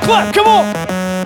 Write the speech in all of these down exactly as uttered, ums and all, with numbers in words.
clap, come on.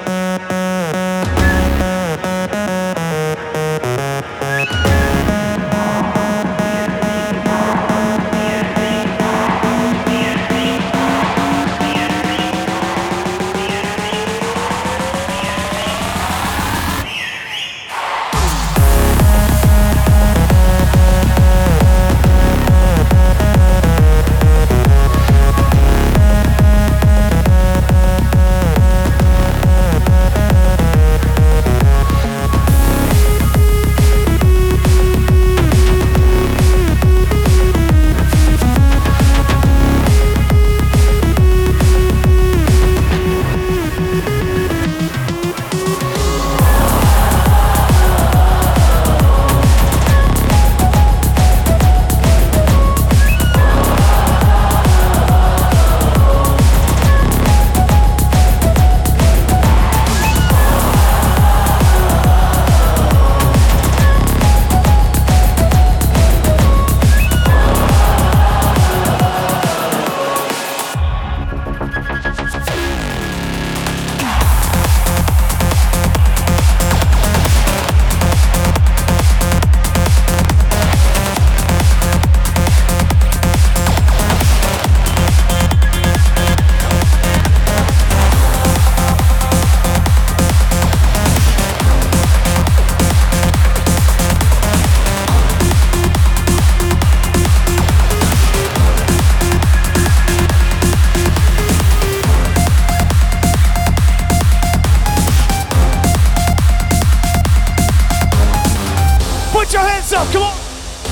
Put your hands up, come on.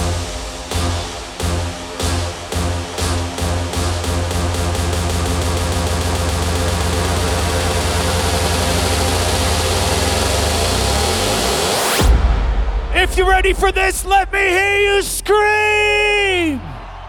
If you're ready for this, let me hear you scream.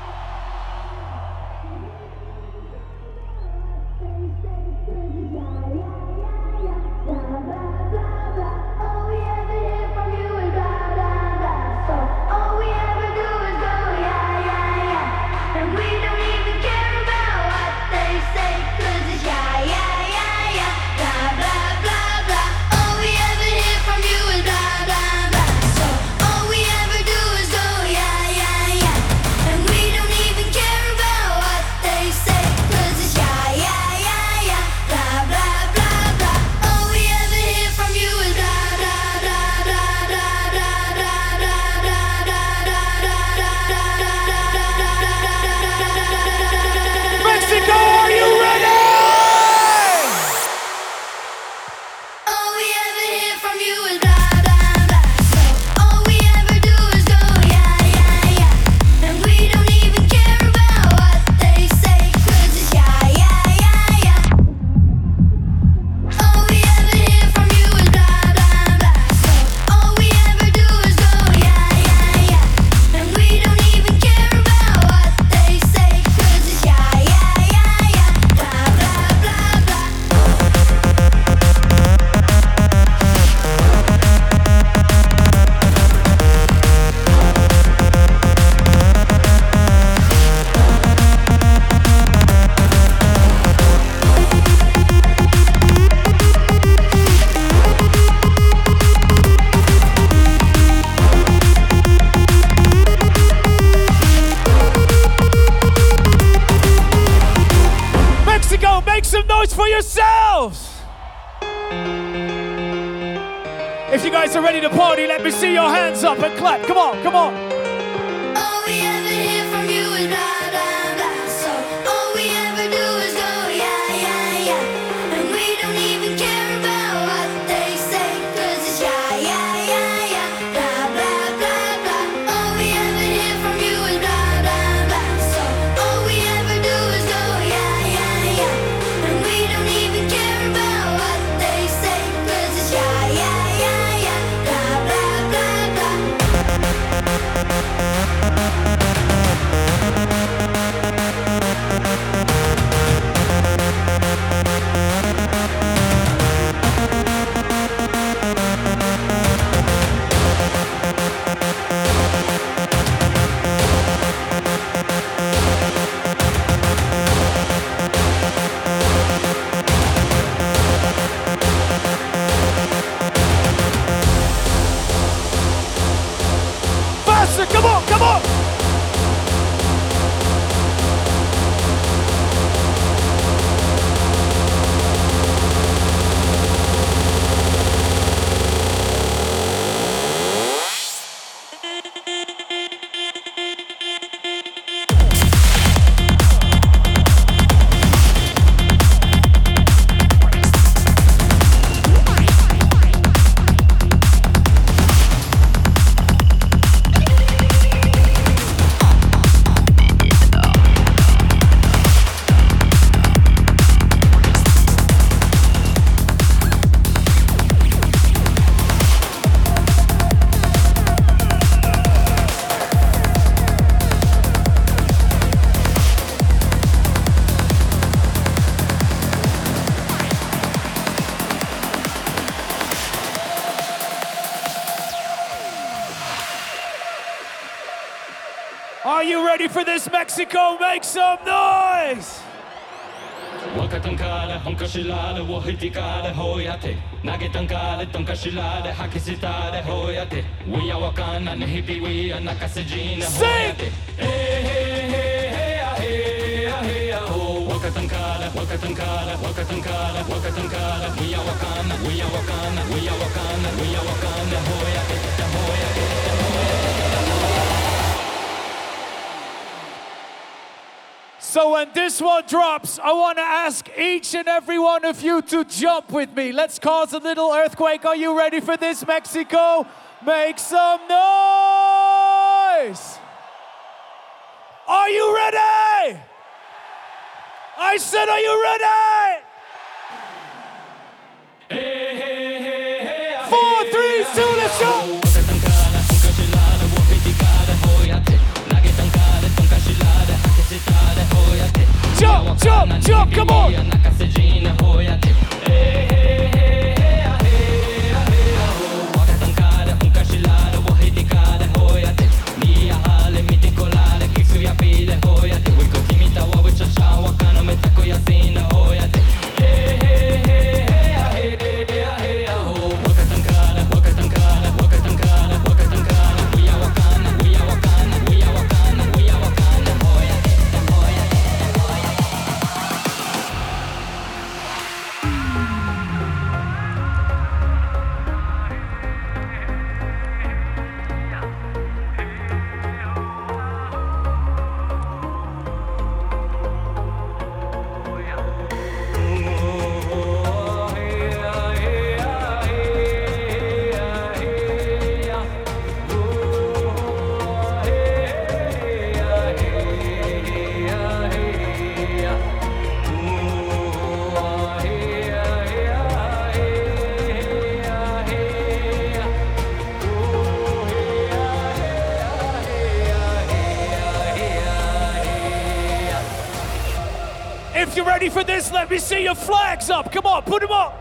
Make some noise for yourselves! If you guys are ready to party, let me see your hands up and clap. Come on, come on. All we ever hear from you is blah, blah, blah. So all we ever do is go, yeah, yeah, yeah. And we don't even care about what they say, 'cause it's yeah, yeah, yeah, yeah. Blah, blah, blah, blah. All we ever hear from you is blah, blah, blah. So all we ever do is go, yeah, yeah, yeah. And we don't even care about what they say, 'cause it's yeah, yeah, yeah, yeah. Blah, blah, blah, blah. pressure. Come on, come on. Are you ready for this, Mexico? Make some noise! Wakatankale, honkashilale, wohitikale, hoyate. Nagetankale, tonkashilale, hakisitale, hoyate. We are wakana, nehipi, we are nakasejina, hoyate. Hey, hey, hey, hey, hey, hey, ho. Wakatankale, wakatankale, wakatankale, wakatankale. We are wakana, we are wakana, we are wakana, we are wakana, hoyate, hoyate, hoyate. So when this one drops, I want to ask each and every one of you to jump with me. Let's cause a little earthquake. Are you ready for this, Mexico? Make some noise! Are you ready? I said, are you ready? Hey, hey, hey, hey, Four, three, two, let's go! Jump, jump, jump, come on! If you're ready for this, let me see your flags up. Come on, put them up.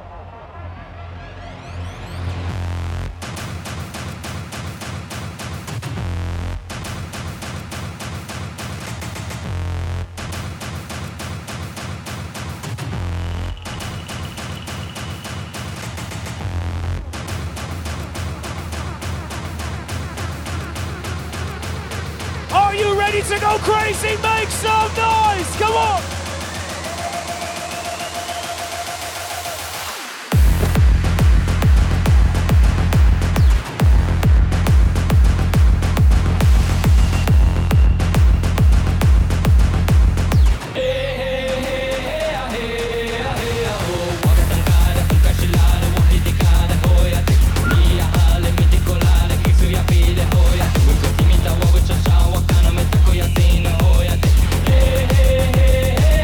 Are you ready to go crazy? Make some noise. Come on. Hey, hey, hey, hey.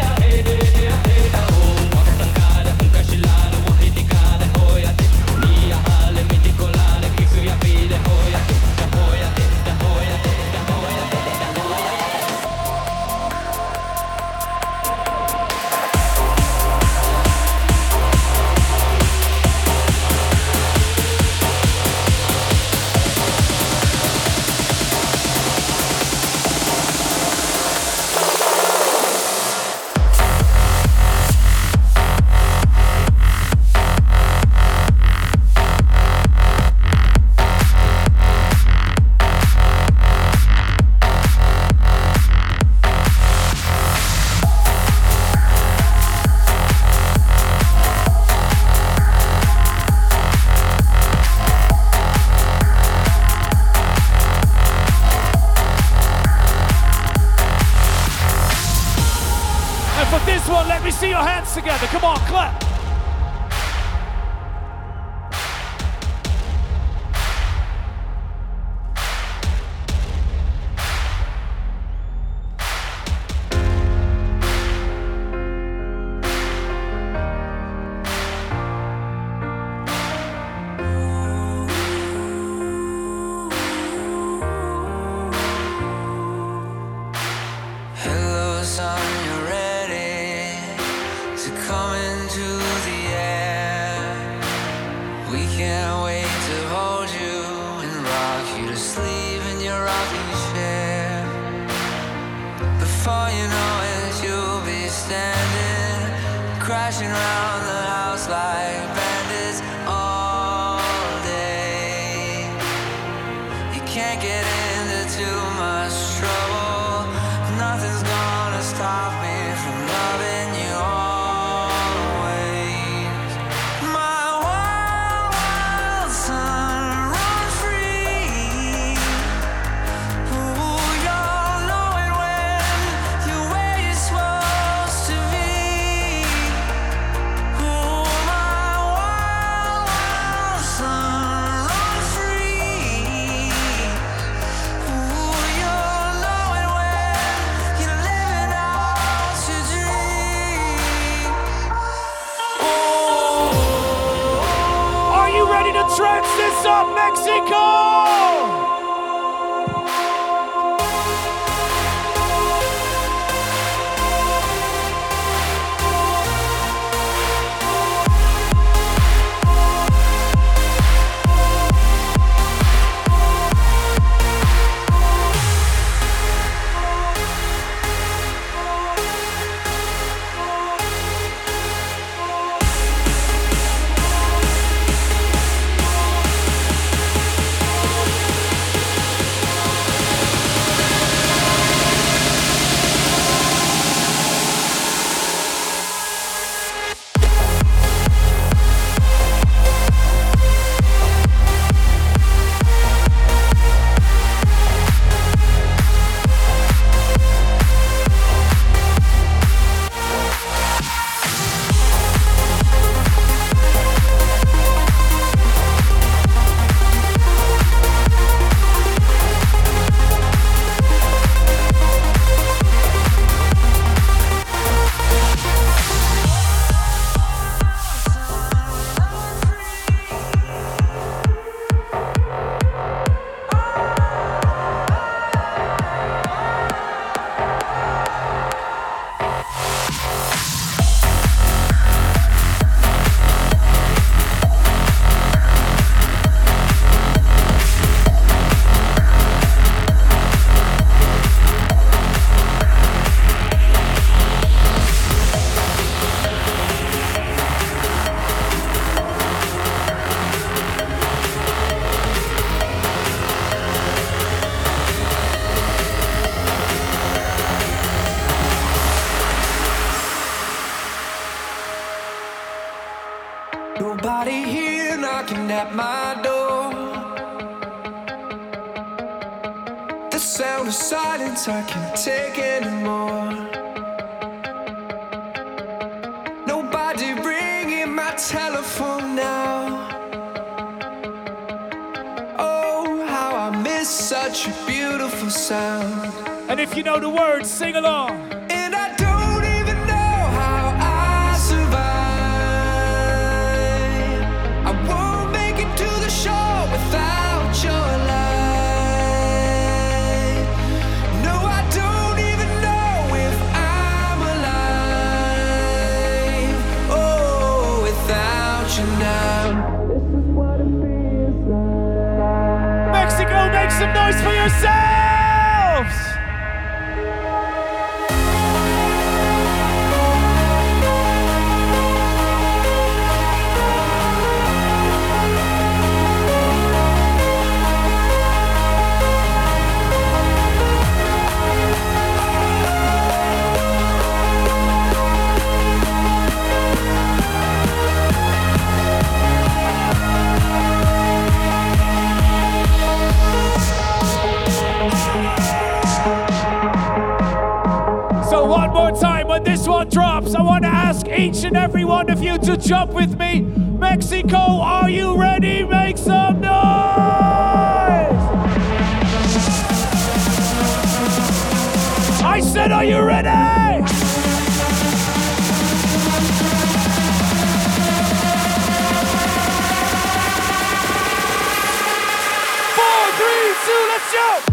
Last one, let me see your hands together. Come on, clap. Hello, son, you're ready to come into the air. We can't wait to hold you and rock you to sleep in your rocking chair. Before you know it, you'll be standing, crashing around the house like bandits all day. You can't get into too much trouble. Nothing's gonna stop me from loving you always. My wild, wild son, run free. Ooh, you'll know it when you're where you're supposed to be. Ooh, my wild, wild son, run free. Ooh, you'll know it when you're living out your dream. Are you ready to trance this up, Mexico? Nobody here knocking at my door. The sound of silence I can't take anymore. Nobody ringing my telephone now. Oh, how I miss such a beautiful sound. And if you know the words, sing along. And I don't even know how I survive. I won't make it to the shore without your light. No, I don't even know if I'm alive. Oh, without you now. This is what it feels like. Mexico, make some noise for yourselves! this one drops, I want to ask each and every one of you to jump with me. Mexico, are you ready? Make some noise! I said, are you ready? Four, three, two, let's jump!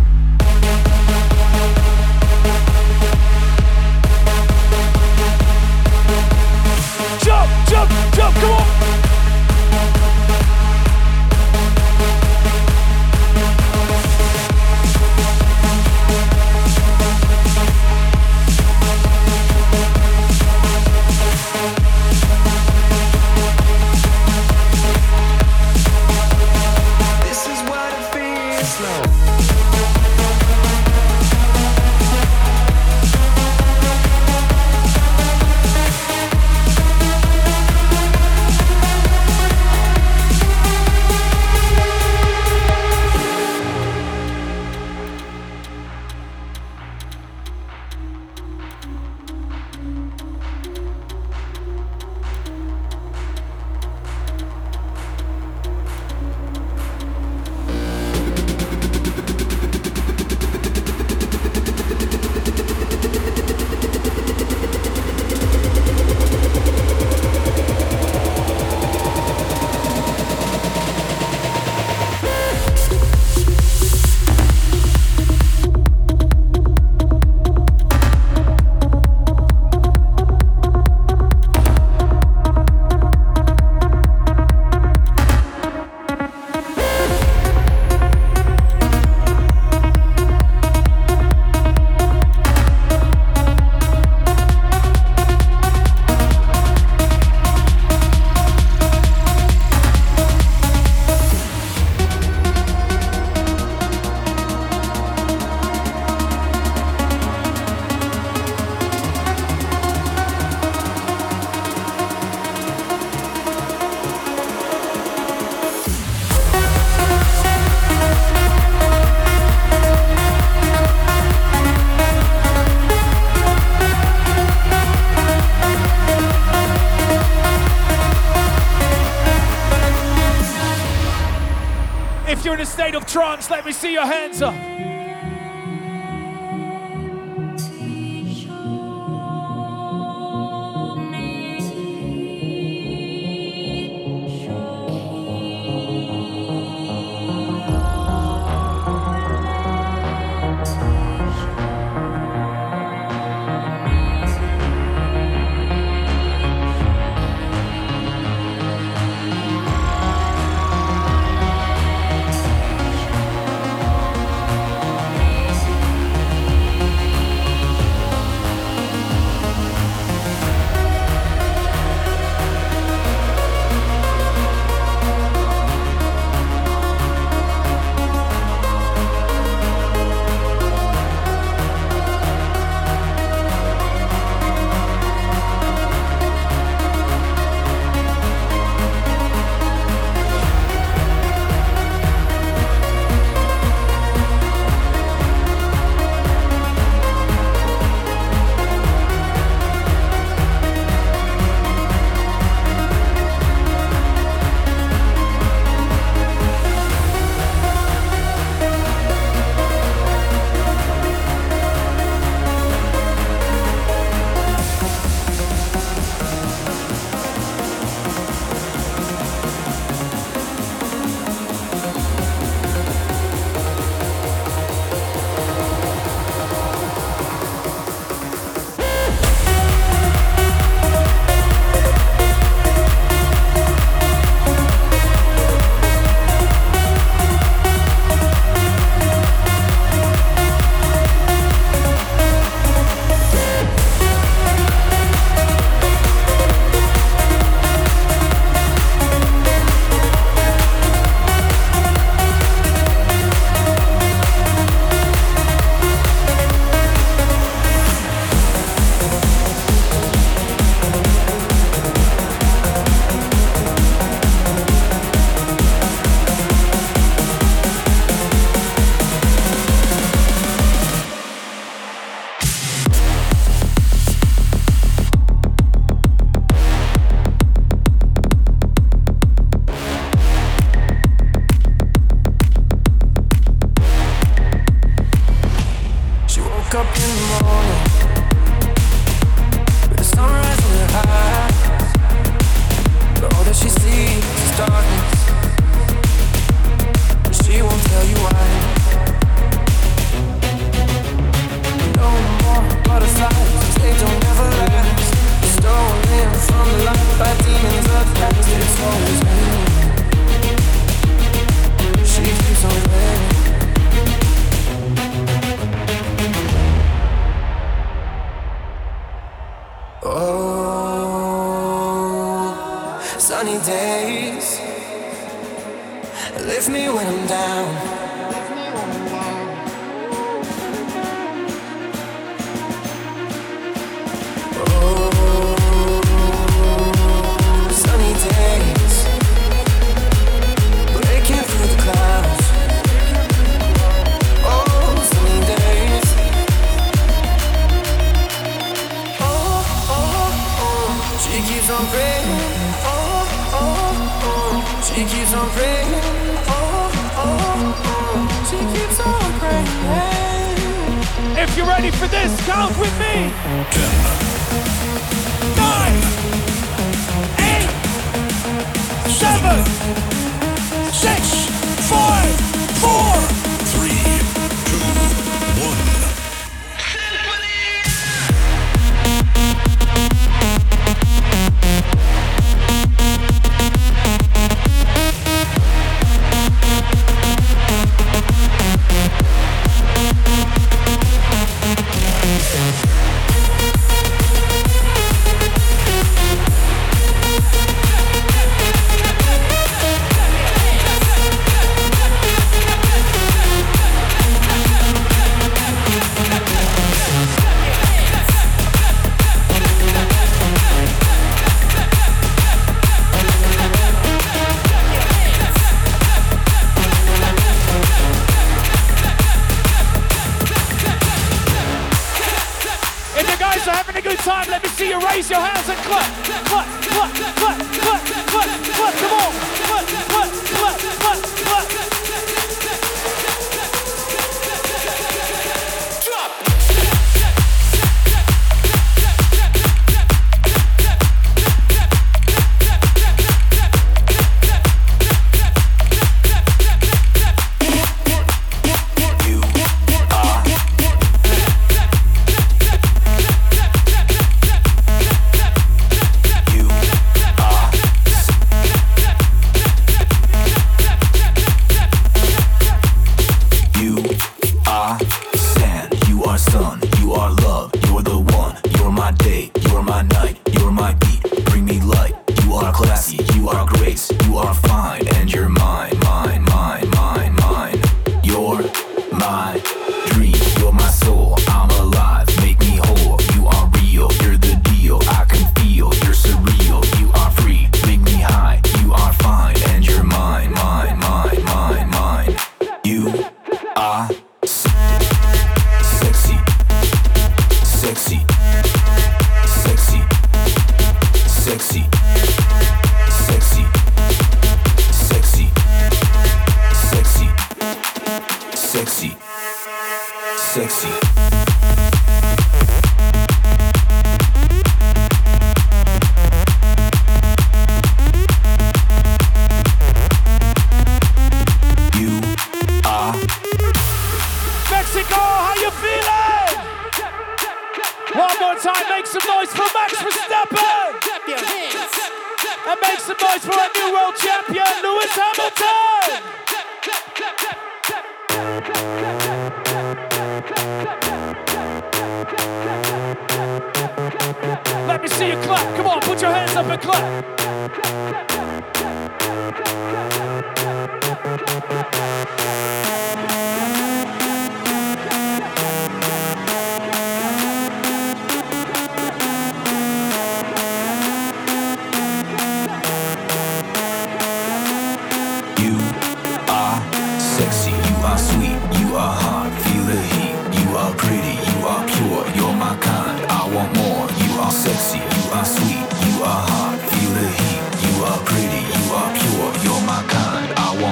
Jump, jump, jump, come on! This is what it feels like. If you're in a state of trance, let me see your hands up. wake up in the morning with the sunrise in her eyes, but all that she sees is darkness. She won't tell you why. No more butterflies, 'cause they don't ever last. Stolen from the light by demons of the past. It's always me. She keeps on playing. Oh, sunny days lift me when I'm down. She keeps on praying, oh, oh, oh. She keeps on praying. If you're ready for this, count with me. Ten, nine, eight, seven, six, five, four, three, two, one. Time, let me see you raise your hands and clap, clap, clap, clap, clap, clap, clap, clap, come on, clap, clap, clap, clap, clap.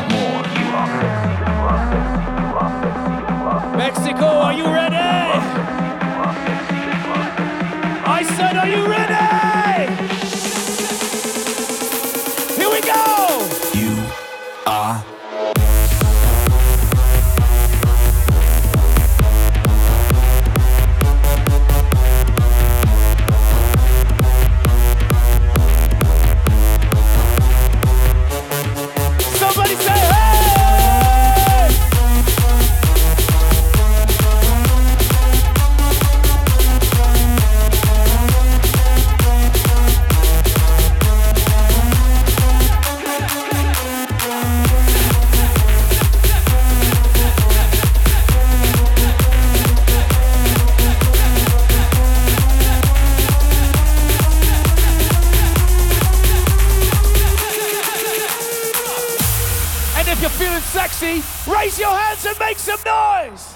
Mexico, are you ready? said, are you ready? Here we go! You are Somebody say, hey! And if you're feeling sexy, raise your hands and make some noise!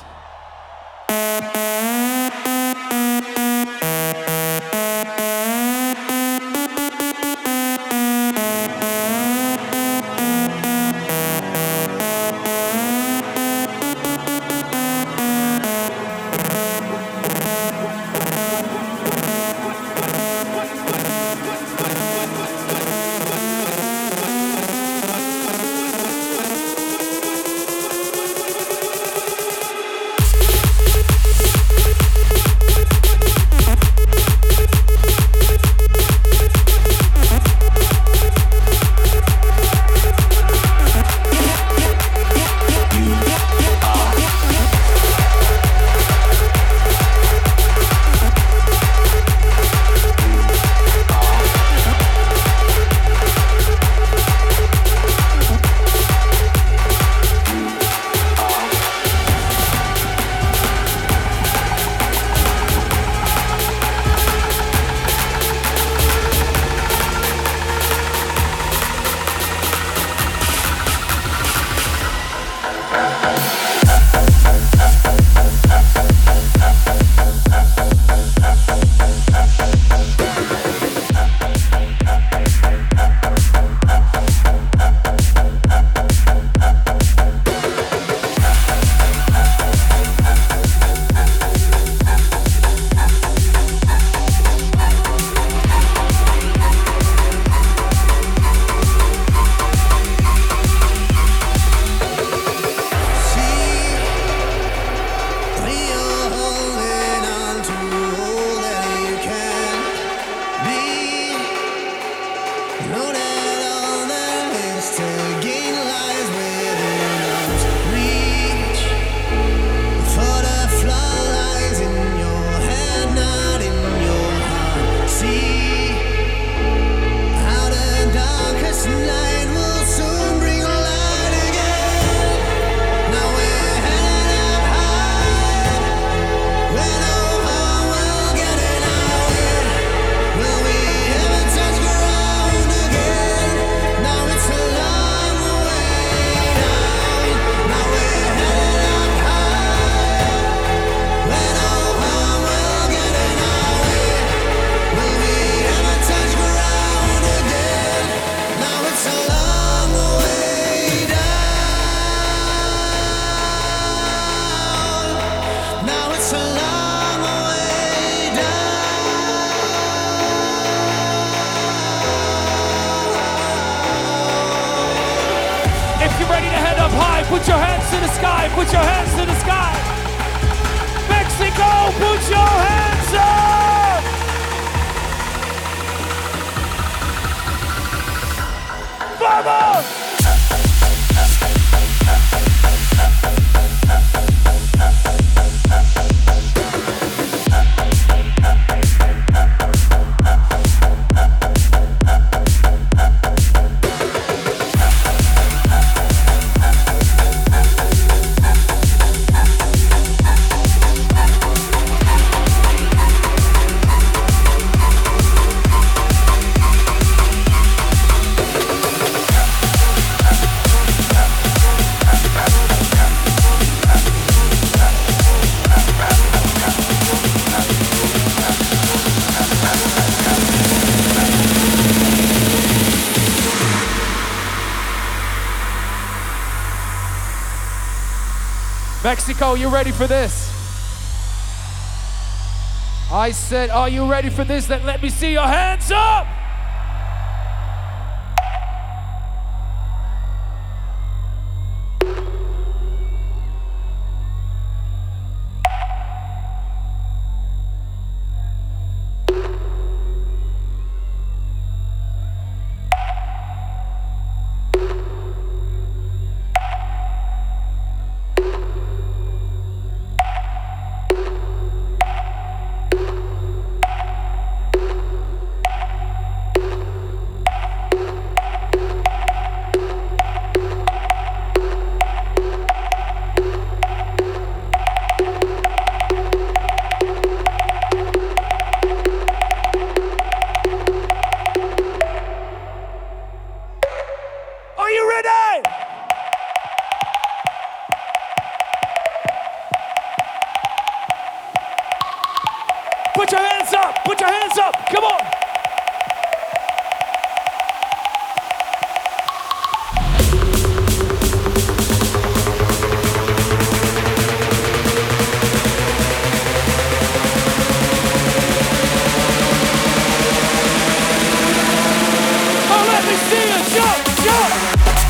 If you're ready to head up high, put your hands to the sky, put your hands to the sky. Mexico, put your hands up! Vamos! Mexico, you ready for this? I said, are you ready for this? Then let me see your hands up. Put your hands up, put your hands up, come on. Oh, let me see you jump, jump.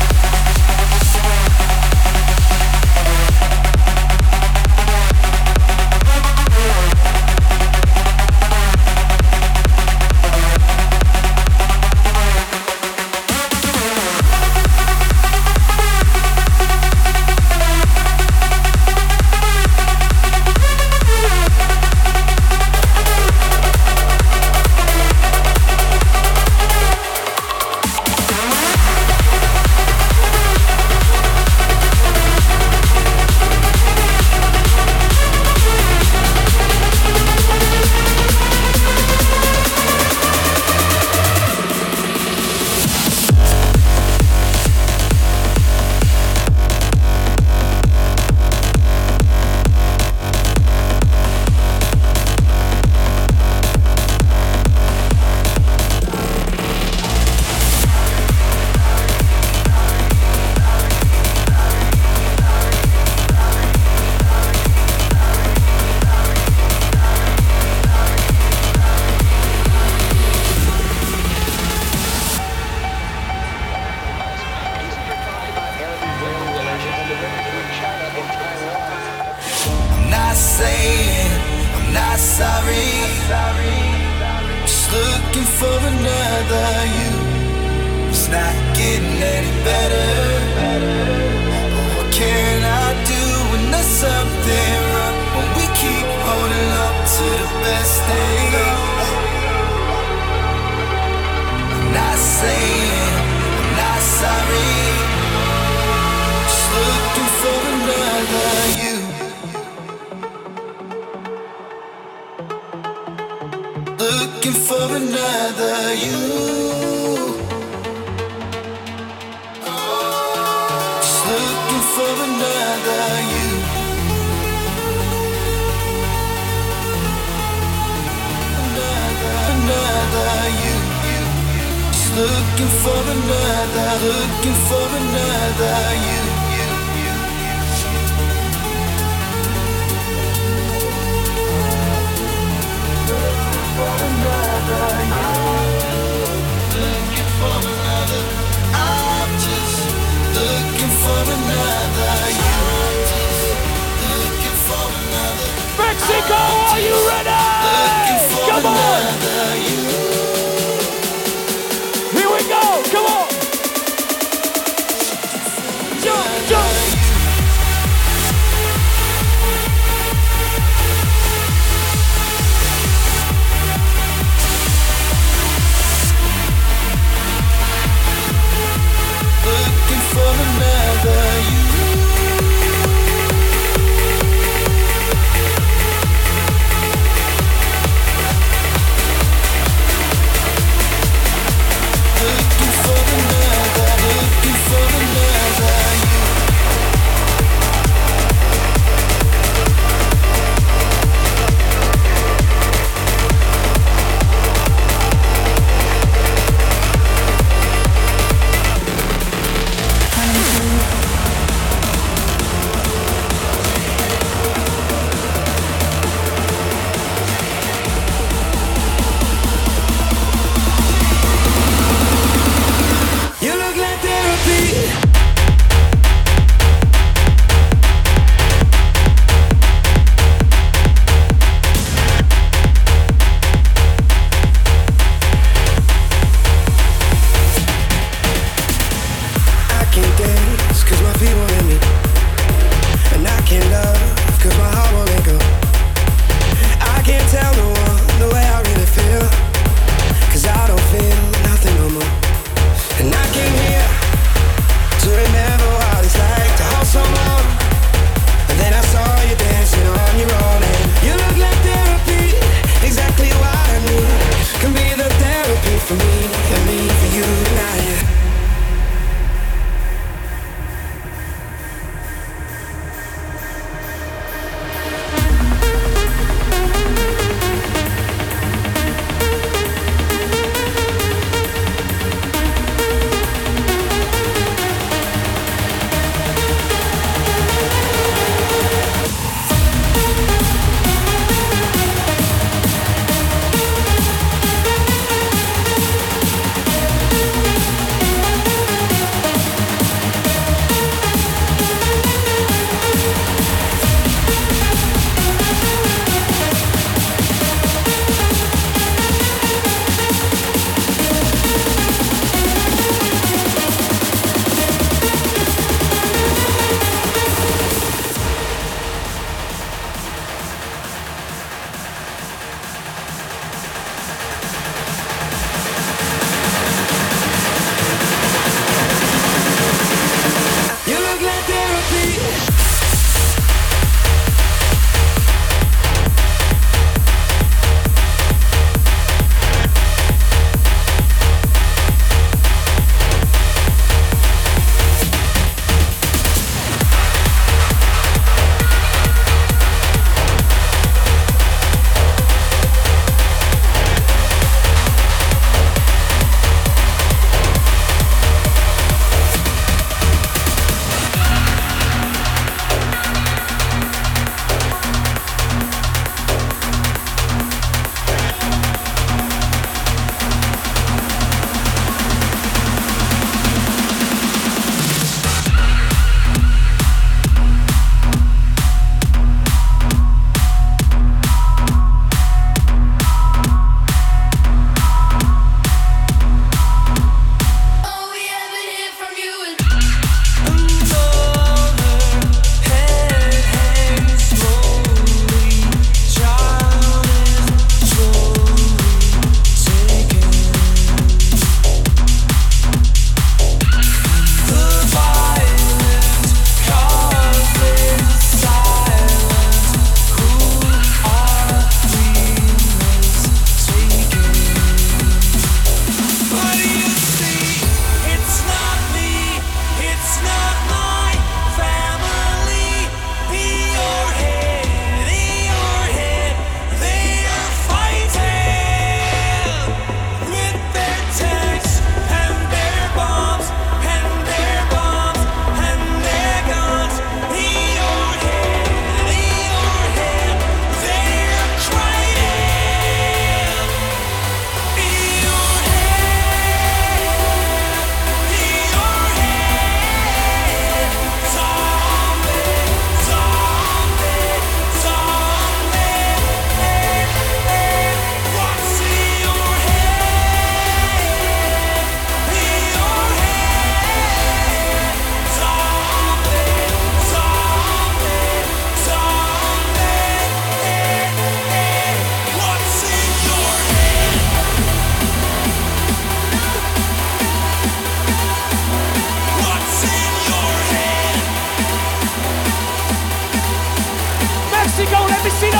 Mexico, are you ready? Come on! Here we go, come on! Jump!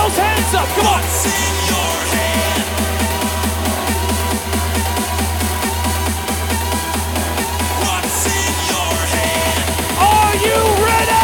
those hands up, come on. What's in your head? What's in your head? Are you ready?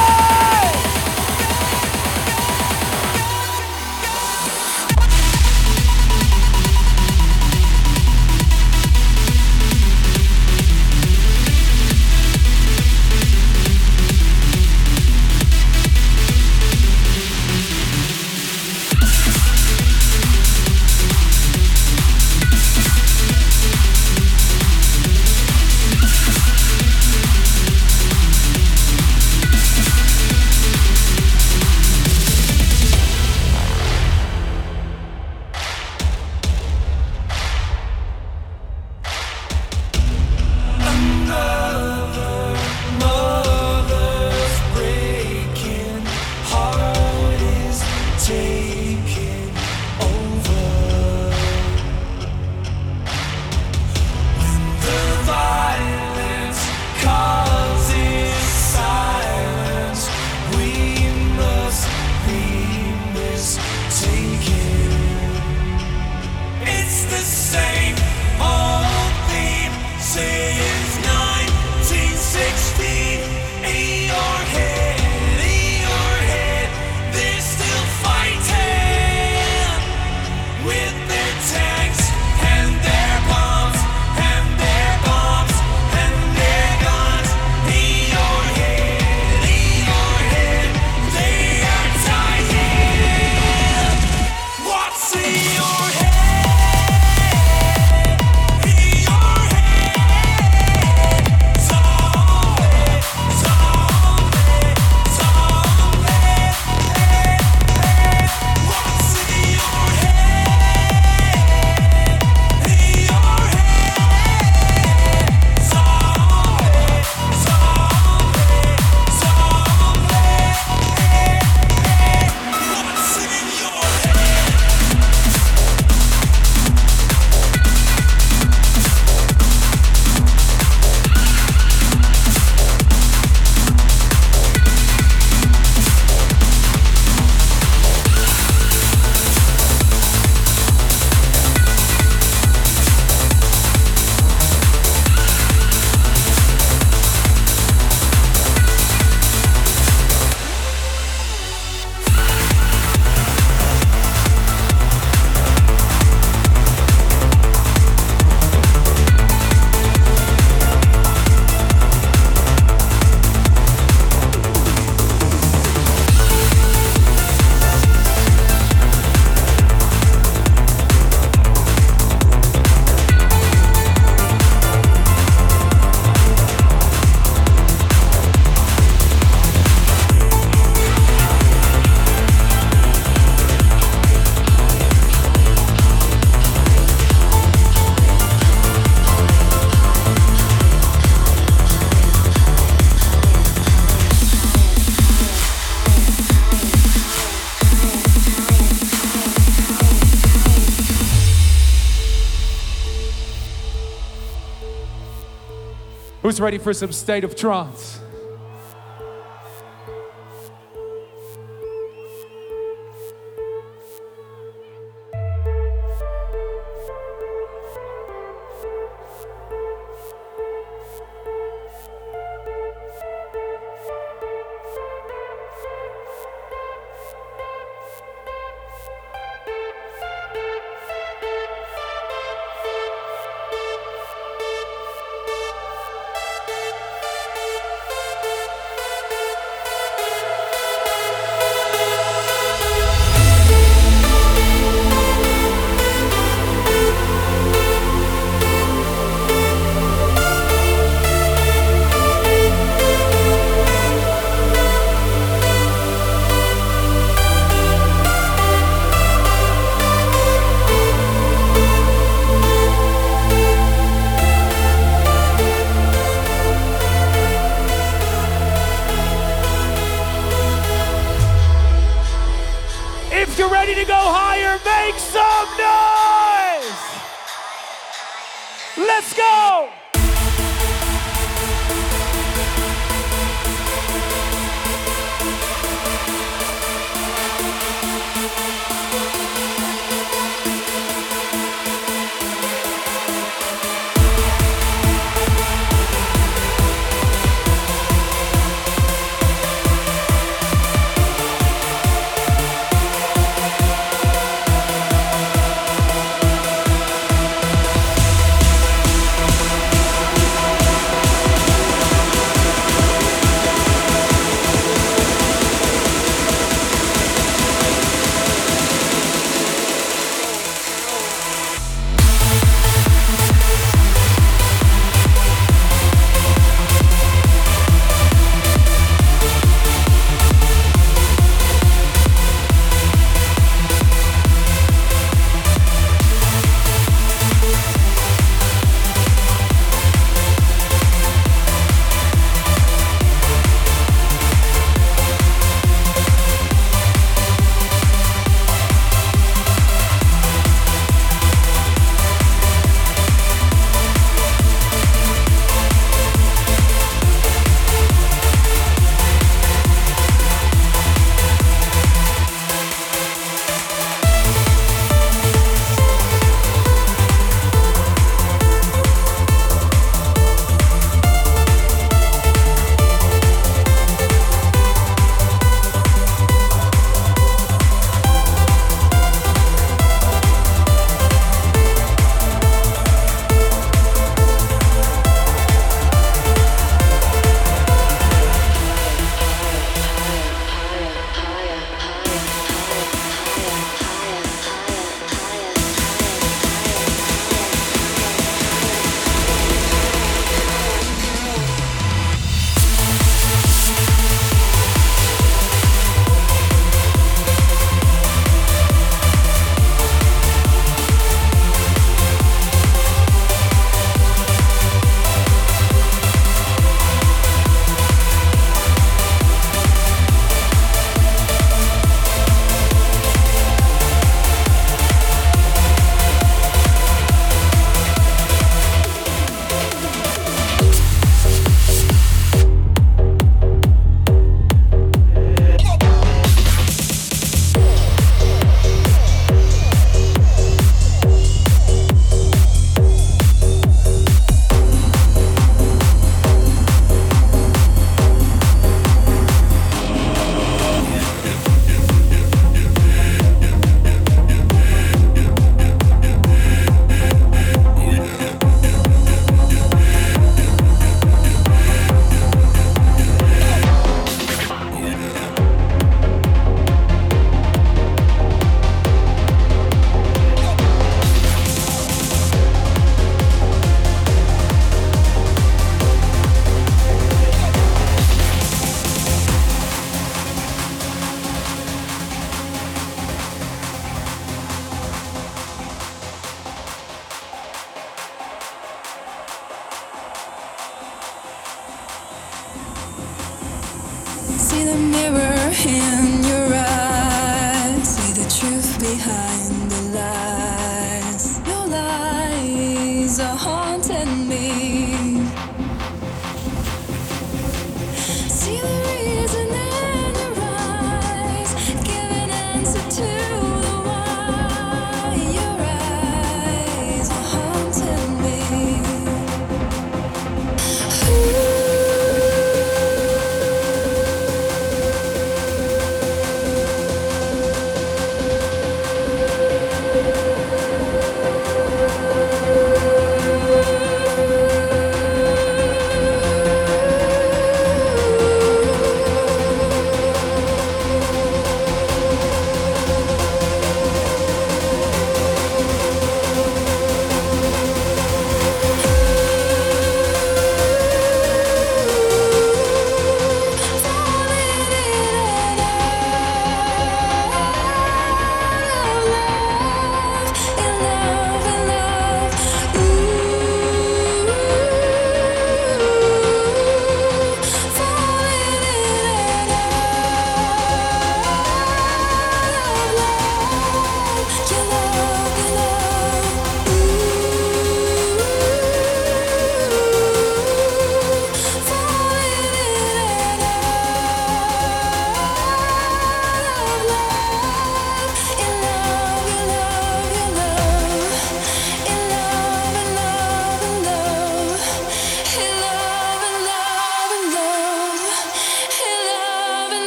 Who's ready for some State of Trance? If you're ready to go higher, make some noise! Let's go!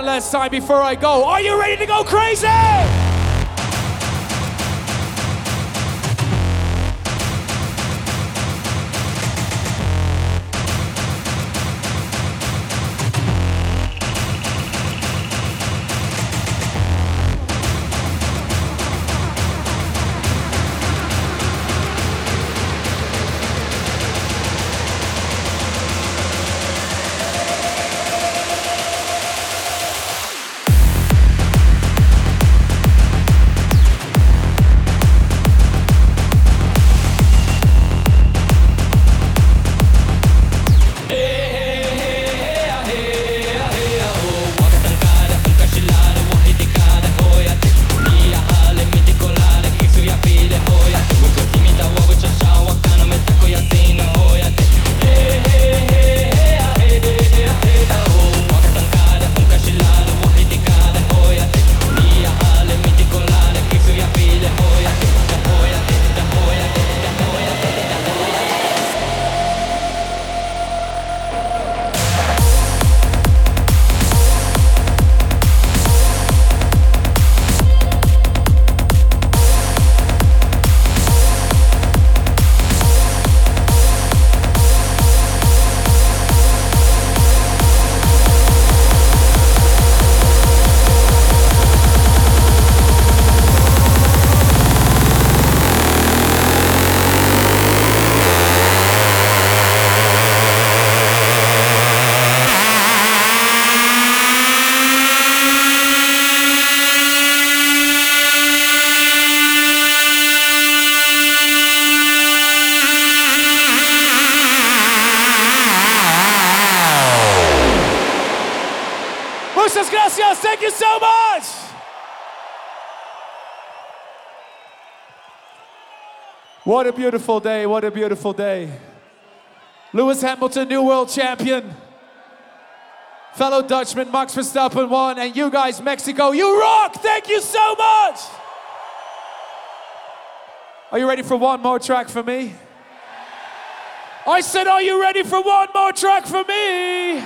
one last time before I go. Are you ready to go crazy? Muchas gracias. Thank you so much. What a beautiful day. What a beautiful day. Lewis Hamilton, new world champion. Fellow Dutchman, Max Verstappen won. And you guys, Mexico, you rock. Thank you so much. Are you ready for one more track for me? I said, are you ready for one more track for me?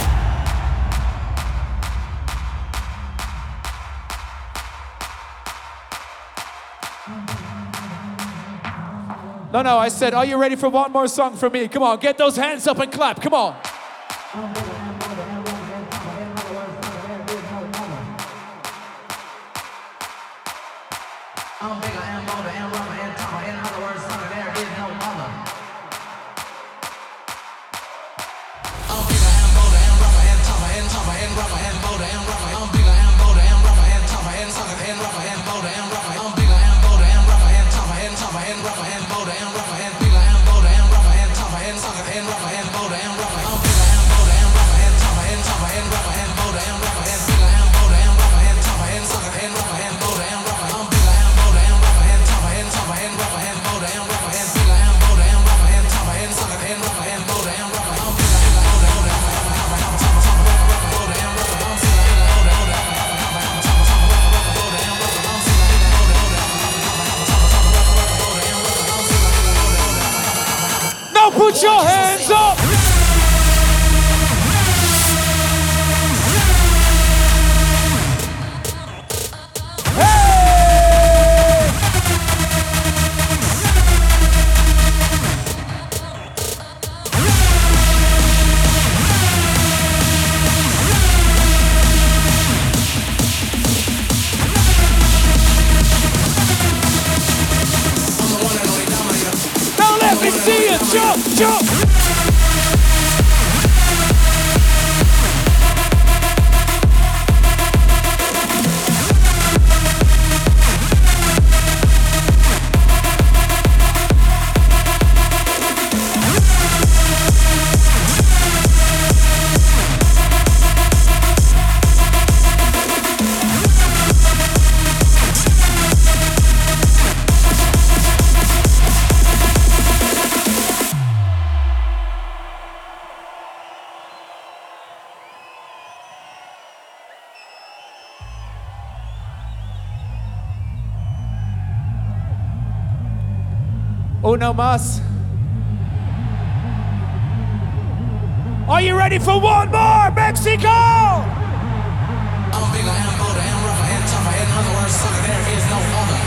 No, no, I said, are you ready for one more song from me? Come on, get those hands up and clap, come on. I'm bigger and bolder and rougher and tougher. In other words, son, there is no other. I'm bigger and bolder and rougher and tougher and tougher and rougher and bolder and rougher. I'm bigger and bolder and rougher and tougher and sucker and rougher and bolder and rougher. I'm bigger and bolder and rougher and tougher and tougher and rougher and bolder and rougher and bigger and bolder and rougher and tougher and sucker and rougher and bolder and rougher. I'm bigger and bolder and rougher and tougher and tougher and rougher and bolder and rougher and bigger and bolder and rougher and tougher and sucker and rougher and bolder and rougher. I'm bigger and bolder and rougher and tougher and tougher and rougher and bolder and rougher and bigger and bolder and rougher and tougher and sucker and rougher and bolder and rougher. I'm bigger and bolder and rougher and tougher and bolder and rougher. I'm bigger and bolder and rougher and tougher and rougher. Now put your hands up. Let me see you jump, jump. Uno más. Are you ready for one more, Mexico? words, sucker, there is no other.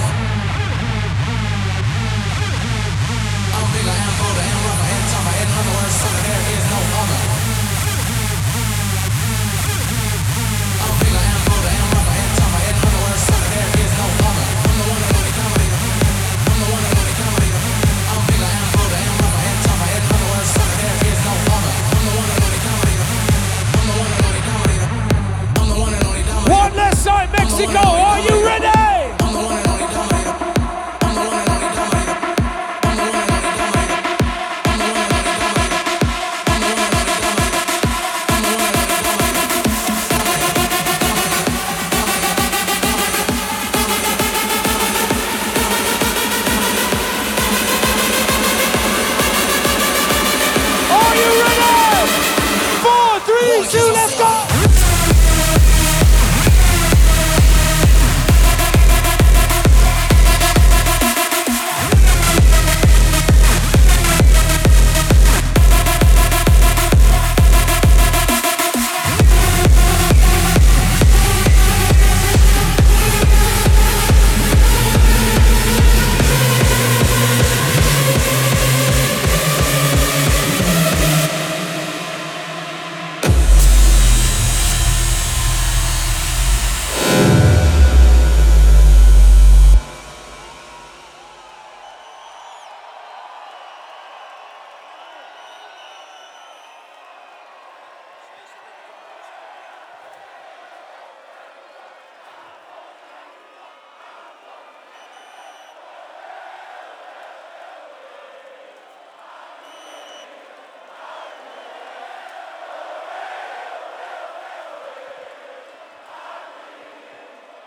I'm bigger and bolder and rougher and tougher. In other words, sucker, there is no other. I'm bigger and bolder and rougher and tougher. In other words, sucker, there is no other. I'm the one and only dominator. I'm the one and only dominator. I'm bigger and bolder and rougher and tougher. In other words, sucker, there is no other. I'm the one and only dominator. I'm the one and only dominator. I'm the one and only dominator. One last time, Mexico, are you ready? I'm the one and only dominator. I'm the one and only dominator. I'm the one and only dominator. I'm the one and only dominator. I'm the one and only dominator. I'm the one and only Are you ready? Four, three, two, let's go!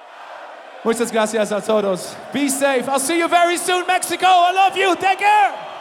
Muchas gracias a todos. Be safe. I'll see you very soon, Mexico. I love you. Take care.